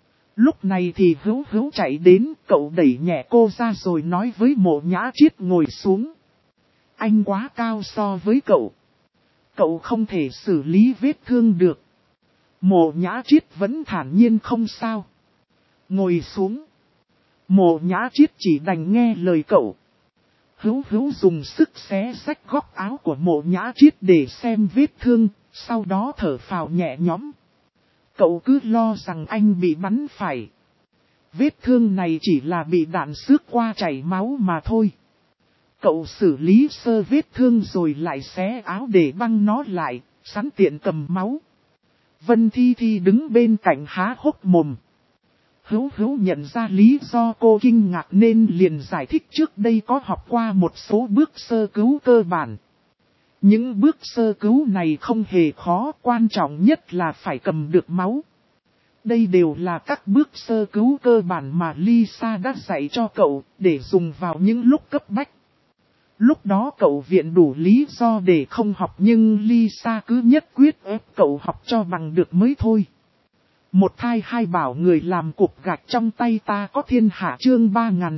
Lúc này thì Hữu Hữu chạy đến, cậu đẩy nhẹ cô ra rồi nói với Mộ Nhã Chiết ngồi xuống. Anh quá cao so với cậu. Cậu không thể xử lý vết thương được. Mộ Nhã Chiết vẫn thản nhiên không sao. Ngồi xuống. Mộ Nhã Chiết chỉ đành nghe lời cậu. Hữu Hữu dùng sức xé rách góc áo của Mộ Nhã Chiết để xem vết thương, sau đó thở phào nhẹ nhõm. Cậu cứ lo rằng anh bị bắn phải. Vết thương này chỉ là bị đạn xước qua chảy máu mà thôi. Cậu xử lý sơ vết thương rồi lại xé áo để băng nó lại, sẵn tiện cầm máu. Vân Thi Thi đứng bên cạnh há hốc mồm. Hữu nhận ra lý do cô kinh ngạc nên liền giải thích trước đây có học qua một số bước sơ cứu cơ bản. Những bước sơ cứu này không hề khó, quan trọng nhất là phải cầm được máu. Đây đều là các bước sơ cứu cơ bản mà Lisa đã dạy cho cậu để dùng vào những lúc cấp bách. Lúc đó cậu viện đủ lý do để không học nhưng Lisa cứ nhất quyết ép cậu học cho bằng được mới thôi. Một thai hai bảo người làm cục gạch trong tay ta có thiên hạ chương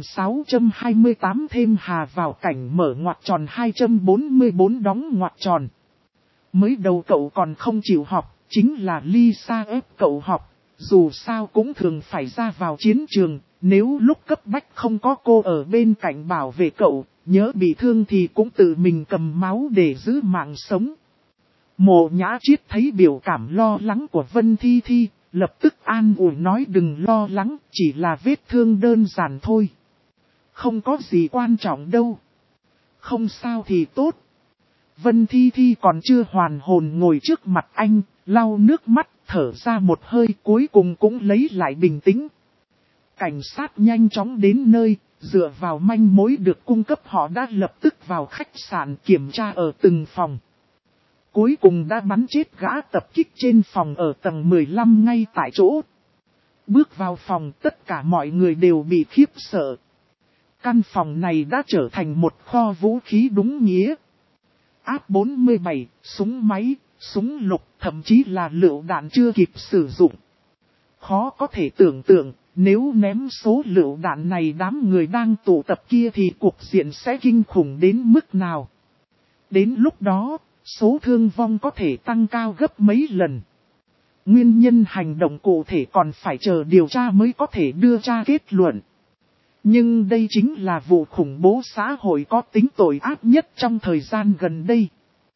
3628 thêm hà vào cảnh mở ngoặc tròn 244 đóng ngoặc tròn. Mới đầu cậu còn không chịu học, chính là Lisa ép cậu học, dù sao cũng thường phải ra vào chiến trường, nếu lúc cấp bách không có cô ở bên cạnh bảo vệ cậu, nhớ bị thương thì cũng tự mình cầm máu để giữ mạng sống. Mộ Nhã Chiết thấy biểu cảm lo lắng của Vân Thi Thi, lập tức an ủi nói đừng lo lắng, chỉ là vết thương đơn giản thôi. Không có gì quan trọng đâu. Không sao thì tốt. Vân Thi Thi còn chưa hoàn hồn ngồi trước mặt anh, lau nước mắt, thở ra một hơi cuối cùng cũng lấy lại bình tĩnh. Cảnh sát nhanh chóng đến nơi, dựa vào manh mối được cung cấp họ đã lập tức vào khách sạn kiểm tra ở từng phòng. Cuối cùng đã bắn chết gã tập kích trên phòng ở tầng 15 ngay tại chỗ. Bước vào phòng tất cả mọi người đều bị khiếp sợ. Căn phòng này đã trở thành một kho vũ khí đúng nghĩa. AK-47, súng máy, súng lục, thậm chí là lựu đạn chưa kịp sử dụng. Khó có thể tưởng tượng, nếu ném số lựu đạn này đám người đang tụ tập kia thì cuộc diện sẽ kinh khủng đến mức nào. Đến lúc đó, số thương vong có thể tăng cao gấp mấy lần. Nguyên nhân hành động cụ thể còn phải chờ điều tra mới có thể đưa ra kết luận. Nhưng đây chính là vụ khủng bố xã hội có tính tội ác nhất trong thời gian gần đây.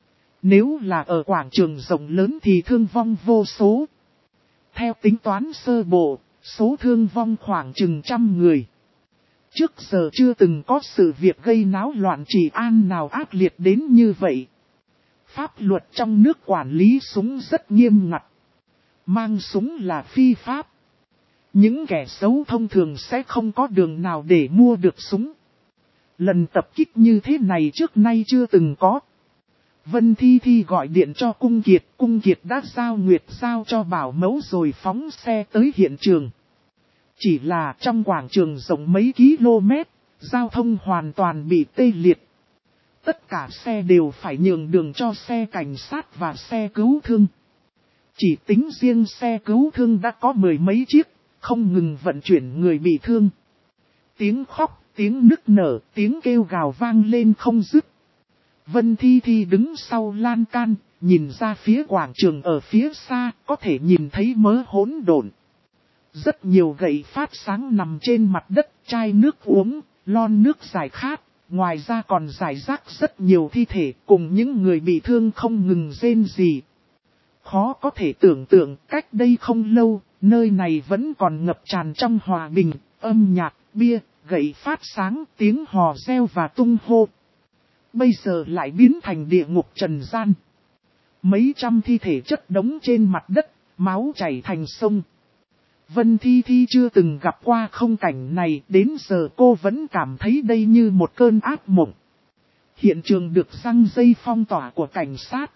Nếu là ở quảng trường rộng lớn thì thương vong vô số. Theo tính toán sơ bộ, số thương vong khoảng chừng 100 người. Trước giờ chưa từng có sự việc gây náo loạn trị an nào ác liệt đến như vậy. Pháp luật trong nước quản lý súng rất nghiêm ngặt. Mang súng là phi pháp. Những kẻ xấu thông thường sẽ không có đường nào để mua được súng. Lần tập kích như thế này trước nay chưa từng có. Vân Thi Thi gọi điện cho Cung Kiệt đã giao Nguyệt giao cho bảo mẫu rồi phóng xe tới hiện trường. Chỉ là trong quảng trường rộng mấy km, giao thông hoàn toàn bị tê liệt. Tất cả xe đều phải nhường đường cho xe cảnh sát và xe cứu thương. Chỉ tính riêng xe cứu thương đã có 10 mấy chiếc, không ngừng vận chuyển người bị thương. Tiếng khóc, tiếng nức nở, tiếng kêu gào vang lên không dứt. Vân Thi Thi đứng sau lan can, nhìn ra phía quảng trường ở phía xa, có thể nhìn thấy mớ hỗn độn. Rất nhiều gậy phát sáng nằm trên mặt đất, chai nước uống, lon nước giải khát. Ngoài ra còn rải rác rất nhiều thi thể cùng những người bị thương không ngừng rên rỉ. Khó có thể tưởng tượng cách đây không lâu, nơi này vẫn còn ngập tràn trong hòa bình, âm nhạc, bia, gậy phát sáng, tiếng hò reo và tung hô. Bây giờ lại biến thành địa ngục trần gian. Mấy trăm thi thể chất đống trên mặt đất, máu chảy thành sông. Vân Thi Thi chưa từng gặp qua không cảnh này, đến giờ cô vẫn cảm thấy đây như một cơn ác mộng. Hiện trường được răng dây phong tỏa của cảnh sát.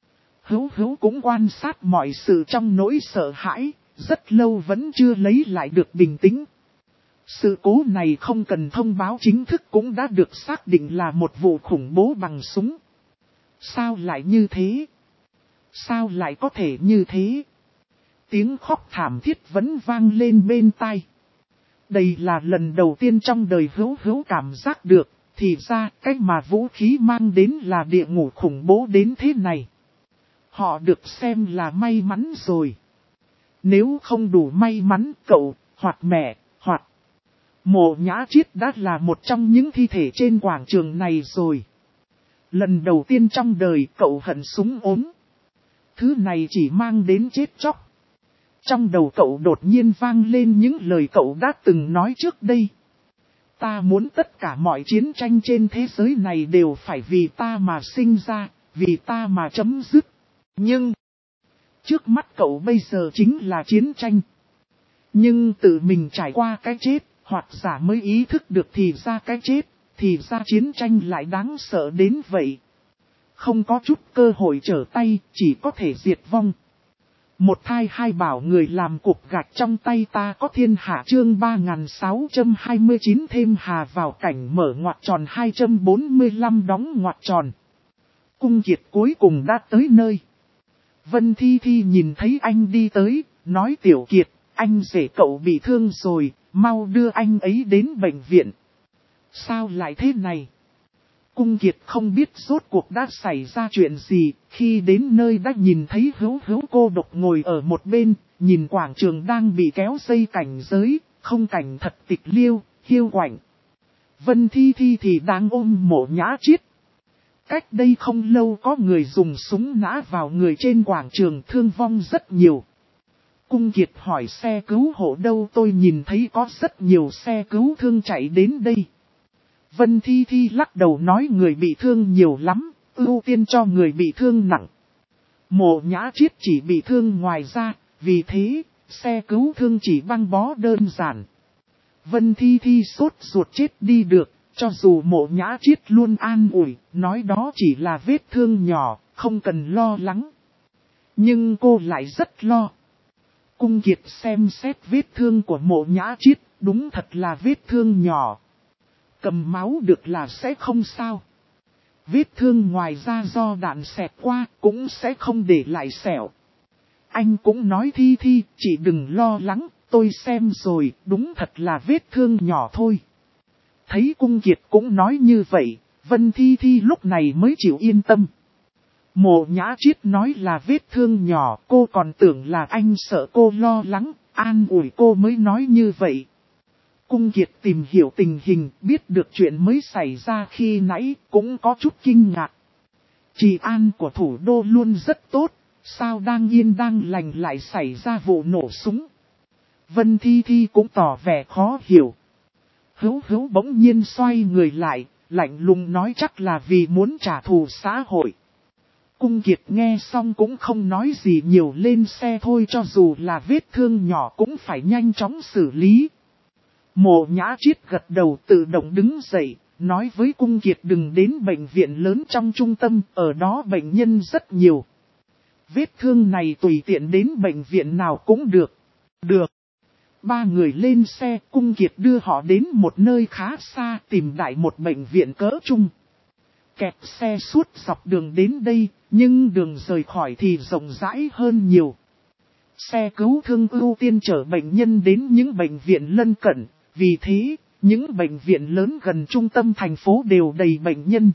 Hữu cũng quan sát mọi sự trong nỗi sợ hãi, rất lâu vẫn chưa lấy lại được bình tĩnh. Sự cố này không cần thông báo chính thức cũng đã được xác định là một vụ khủng bố bằng súng. Sao lại như thế? Sao lại có thể như thế? Tiếng khóc thảm thiết vẫn vang lên bên tai. Đây là lần đầu tiên trong đời Hữu cảm giác được, thì ra cách mà vũ khí mang đến là địa ngục khủng bố đến thế này. Họ được xem là may mắn rồi. Nếu không đủ may mắn, cậu, hoặc mẹ, hoặc Mộ Nhã Chiết đã là một trong những thi thể trên quảng trường này rồi. Lần đầu tiên trong đời cậu hận súng ốm. Thứ này chỉ mang đến chết chóc. Trong đầu cậu đột nhiên vang lên những lời cậu đã từng nói trước đây. Ta muốn tất cả mọi chiến tranh trên thế giới này đều phải vì ta mà sinh ra, vì ta mà chấm dứt. Nhưng, trước mắt cậu bây giờ chính là chiến tranh. Nhưng tự mình trải qua cái chết, hoặc giả mới ý thức được thì ra cái chết, thì ra chiến tranh lại đáng sợ đến vậy. Không có chút cơ hội trở tay, chỉ có thể diệt vong. Một thai hai bảo người làm cục gạch trong tay ta có thiên hạ chương 3629 thêm hà vào cảnh mở ngoặc tròn 245 đóng ngoặc tròn. Cung Kiệt cuối cùng đã tới nơi. Vân Thi Thi nhìn thấy anh đi tới, nói Tiểu Kiệt, anh rể cậu bị thương rồi, mau đưa anh ấy đến bệnh viện. Sao lại thế này? Cung Kiệt không biết rốt cuộc đã xảy ra chuyện gì, khi đến nơi đã nhìn thấy Hữu Hữu cô độc ngồi ở một bên, nhìn quảng trường đang bị kéo dây cảnh giới, không cảnh thật tịch liêu, hiu quạnh. Vân Thi Thi thì đang ôm Mộ Nhã Chiết. Cách đây không lâu có người dùng súng nã vào người trên quảng trường, thương vong rất nhiều. Cung Kiệt hỏi xe cứu hộ đâu, tôi nhìn thấy có rất nhiều xe cứu thương chạy đến đây. Vân Thi Thi lắc đầu nói người bị thương nhiều lắm, ưu tiên cho người bị thương nặng. Mộ Nhã Chiết chỉ bị thương ngoài ra, vì thế, xe cứu thương chỉ băng bó đơn giản. Vân Thi Thi sốt ruột chết đi được, cho dù Mộ Nhã Chiết luôn an ủi, nói đó chỉ là vết thương nhỏ, không cần lo lắng. Nhưng cô lại rất lo. Cung Kiệt xem xét vết thương của Mộ Nhã Chiết, đúng thật là vết thương nhỏ. Cầm máu được là sẽ không sao. Vết thương ngoài ra do đạn xẹt qua cũng sẽ không để lại sẹo. Anh cũng nói Thi Thi, chị đừng lo lắng, tôi xem rồi, đúng thật là vết thương nhỏ thôi. Thấy Cung Kiệt cũng nói như vậy, Vân Thi Thi lúc này mới chịu yên tâm. Mộ Nhã Chiết nói là vết thương nhỏ, cô còn tưởng là anh sợ cô lo lắng, an ủi cô mới nói như vậy. Cung Kiệt tìm hiểu tình hình, biết được chuyện mới xảy ra khi nãy, cũng có chút kinh ngạc.治an của thủ đô luôn rất tốt, sao đang yên đang lành lại xảy ra vụ nổ súng. Vân Thi Thi cũng tỏ vẻ khó hiểu. Hữu Hữu bỗng nhiên xoay người lại, lạnh lùng nói chắc là vì muốn trả thù xã hội. Cung Kiệt nghe xong cũng không nói gì nhiều, lên xe thôi, cho dù là vết thương nhỏ cũng phải nhanh chóng xử lý. Mộ Nhã Chiết gật đầu tự động đứng dậy, nói với Cung Kiệt đừng đến bệnh viện lớn trong trung tâm, ở đó bệnh nhân rất nhiều. Vết thương này tùy tiện đến bệnh viện nào cũng được. Được. Ba người lên xe, Cung Kiệt đưa họ đến một nơi khá xa, tìm đại một bệnh viện cỡ trung. Kẹt xe suốt dọc đường đến đây, nhưng đường rời khỏi thì rộng rãi hơn nhiều. Xe cứu thương ưu tiên chở bệnh nhân đến những bệnh viện lân cận, vì thế, những bệnh viện lớn gần trung tâm thành phố đều đầy bệnh nhân.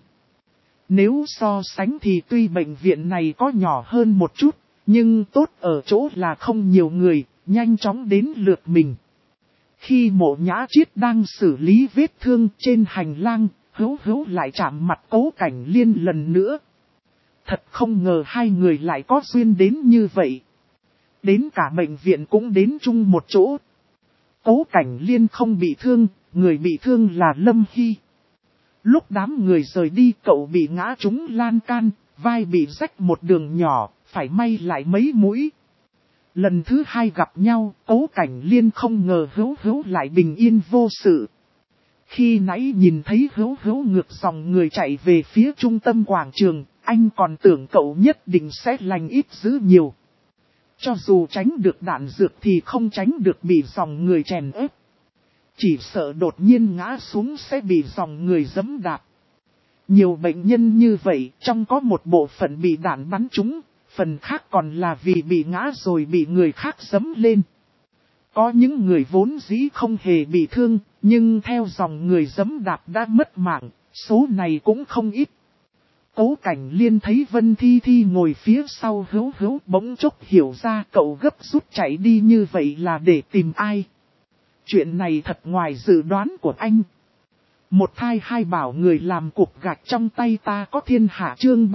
Nếu so sánh thì tuy bệnh viện này có nhỏ hơn một chút, nhưng tốt ở chỗ là không nhiều người, nhanh chóng đến lượt mình. Khi Mộ Nhã Chiết đang xử lý vết thương trên hành lang, Hữu Hữu lại chạm mặt Cố Cảnh Liên lần nữa. Thật không ngờ hai người lại có duyên đến như vậy. Đến cả bệnh viện cũng đến chung một chỗ. Cố Cảnh Liên không bị thương, người bị thương là Lâm Hy. Lúc đám người rời đi cậu bị ngã trúng lan can, vai bị rách một đường nhỏ, phải may lại mấy mũi. Lần thứ hai gặp nhau, Cố Cảnh Liên không ngờ Hữu Hữu lại bình yên vô sự. Khi nãy nhìn thấy Hữu Hữu ngược dòng người chạy về phía trung tâm quảng trường, anh còn tưởng cậu nhất định sẽ lành ít dữ nhiều. Cho dù tránh được đạn dược thì không tránh được bị dòng người chèn ép. Chỉ sợ đột nhiên ngã xuống sẽ bị dòng người giẫm đạp. Nhiều bệnh nhân như vậy, trong có một bộ phận bị đạn bắn trúng, phần khác còn là vì bị ngã rồi bị người khác giẫm lên. Có những người vốn dĩ không hề bị thương, nhưng theo dòng người giẫm đạp đã mất mạng, số này cũng không ít. Cố Cảnh Liên thấy Vân Thi Thi ngồi phía sau Hữu Hữu, bỗng chốc hiểu ra cậu gấp rút chạy đi như vậy là để tìm ai. Chuyện này thật ngoài dự đoán của anh. Một thai hai bảo người làm cục gạch trong tay ta có thiên hạ chương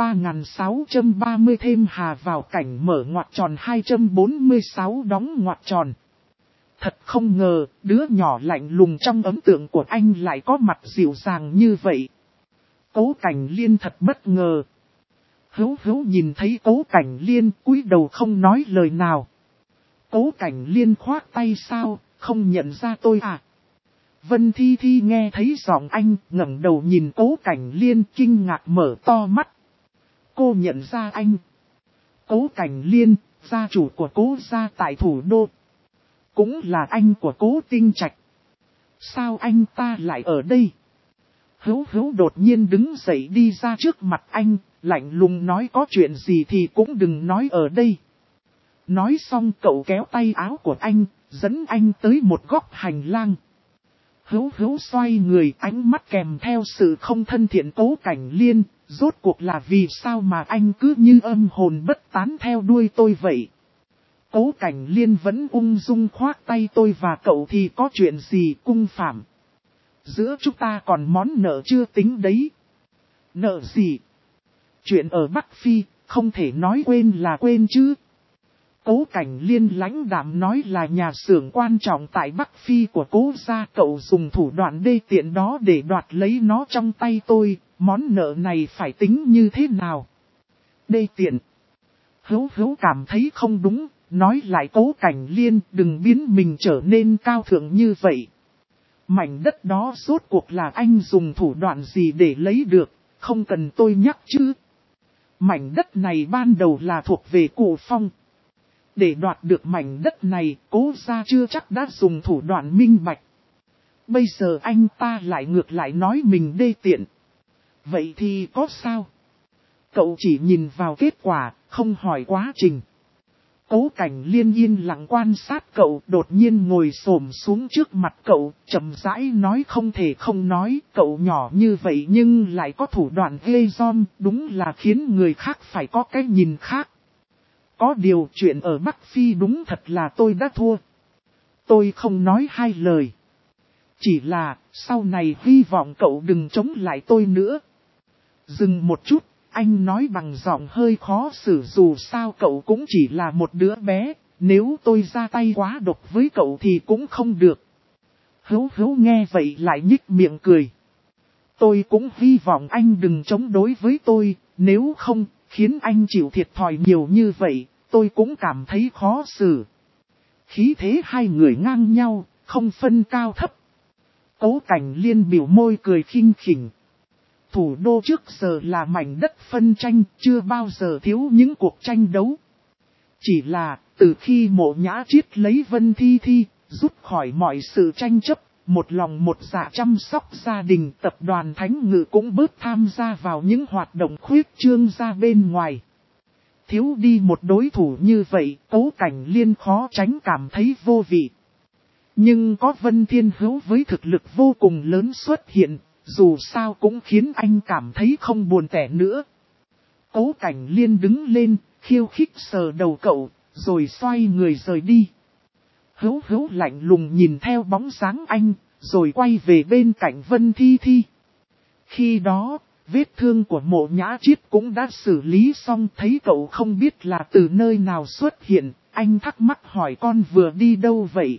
3630 thêm hà vào cảnh mở ngoặc tròn 246 đóng ngoặc tròn. Thật không ngờ, đứa nhỏ lạnh lùng trong ấn tượng của anh lại có mặt dịu dàng như vậy. Cố Cảnh Liên thật bất ngờ. Hữu nhìn thấy Cố Cảnh Liên cúi đầu không nói lời nào. Cố Cảnh Liên khoác tay sao, không nhận ra tôi à? Vân Thi Thi nghe thấy giọng anh, ngẩng đầu nhìn Cố Cảnh Liên kinh ngạc mở to mắt. Cô nhận ra anh. Cố Cảnh Liên, gia chủ của Cố gia tại thủ đô. Cũng là anh của Cố Tinh Trạch. Sao anh ta lại ở đây? Hữu đột nhiên đứng dậy đi ra trước mặt anh, lạnh lùng nói có chuyện gì thì cũng đừng nói ở đây. Nói xong cậu kéo tay áo của anh, dẫn anh tới một góc hành lang. Hữu xoay người, ánh mắt kèm theo sự không thân thiện. Cố Cảnh Liên, rốt cuộc là vì sao mà anh cứ như âm hồn bất tán theo đuôi tôi vậy? Cố Cảnh Liên vẫn ung dung khoác tay tôi và cậu thì có chuyện gì cung phạm? Giữa chúng ta còn món nợ chưa tính đấy. Nợ gì? Chuyện ở Bắc Phi, không thể nói quên là quên chứ. Cố Cảnh Liên lãnh đạm nói là nhà xưởng quan trọng tại Bắc Phi của Cố gia, cậu dùng thủ đoạn đê tiện đó để đoạt lấy nó trong tay tôi, món nợ này phải tính như thế nào? Đê tiện. Hữu cảm thấy không đúng, nói lại Cố Cảnh Liên đừng biến mình trở nên cao thượng như vậy. Mảnh đất đó rốt cuộc là anh dùng thủ đoạn gì để lấy được, không cần tôi nhắc chứ. Mảnh đất này ban đầu là thuộc về Cụ Phong. Để đoạt được mảnh đất này, Cố gia chưa chắc đã dùng thủ đoạn minh bạch. Bây giờ anh ta lại ngược lại nói mình đê tiện. Vậy thì có sao? Cậu chỉ nhìn vào kết quả, không hỏi quá trình. Cố Cảnh Liên yên lặng quan sát cậu, đột nhiên ngồi xổm xuống trước mặt cậu, chậm rãi nói không thể không nói, cậu nhỏ như vậy nhưng lại có thủ đoạn ghê gớm, đúng là khiến người khác phải có cái nhìn khác. Có điều chuyện ở Bắc Phi đúng thật là tôi đã thua. Tôi không nói hai lời. Chỉ là, sau này hy vọng cậu đừng chống lại tôi nữa. Dừng một chút, anh nói bằng giọng hơi khó xử, dù sao cậu cũng chỉ là một đứa bé, nếu tôi ra tay quá độc với cậu thì cũng không được. Hữu nghe vậy lại nhích miệng cười. Tôi cũng hy vọng anh đừng chống đối với tôi, nếu không, khiến anh chịu thiệt thòi nhiều như vậy, tôi cũng cảm thấy khó xử. Khí thế hai người ngang nhau, không phân cao thấp. Cố Cảnh Liên biểu môi cười khinh khỉnh. Thủ đô trước giờ là mảnh đất phân tranh, chưa bao giờ thiếu những cuộc tranh đấu. Chỉ là, từ khi Mộ Nhã Chiết lấy Vân Thi Thi, rút khỏi mọi sự tranh chấp, một lòng một dạ chăm sóc gia đình, tập đoàn Thánh Ngự cũng bớt tham gia vào những hoạt động khuyết trương ra bên ngoài. Thiếu đi một đối thủ như vậy, Cố Cảnh Liên khó tránh cảm thấy vô vị. Nhưng có Vân Thiên Hữu với thực lực vô cùng lớn xuất hiện, dù sao cũng khiến anh cảm thấy không buồn tẻ nữa. Cố Cảnh Liên đứng lên, khiêu khích sờ đầu cậu, rồi xoay người rời đi. Hữu lạnh lùng nhìn theo bóng dáng anh, rồi quay về bên cạnh Vân Thi Thi. Khi đó, vết thương của Mộ Nhã Chiết cũng đã xử lý xong, thấy cậu không biết là từ nơi nào xuất hiện, anh thắc mắc hỏi con vừa đi đâu vậy?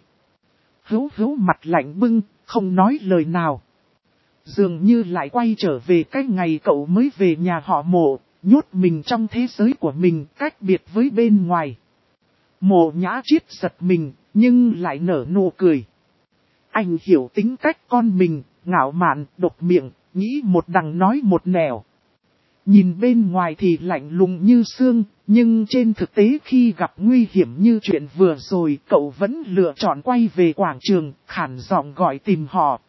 Hữu mặt lạnh bưng, không nói lời nào. Dường như lại quay trở về cái ngày cậu mới về nhà họ Mộ, nhốt mình trong thế giới của mình, cách biệt với bên ngoài. Mộ Nhã Chiết giật mình, nhưng lại nở nụ cười. Anh hiểu tính cách con mình, ngạo mạn, độc miệng, nghĩ một đằng nói một nẻo. Nhìn bên ngoài thì lạnh lùng như xương, nhưng trên thực tế khi gặp nguy hiểm như chuyện vừa rồi, cậu vẫn lựa chọn quay về quảng trường, khản giọng gọi tìm họ.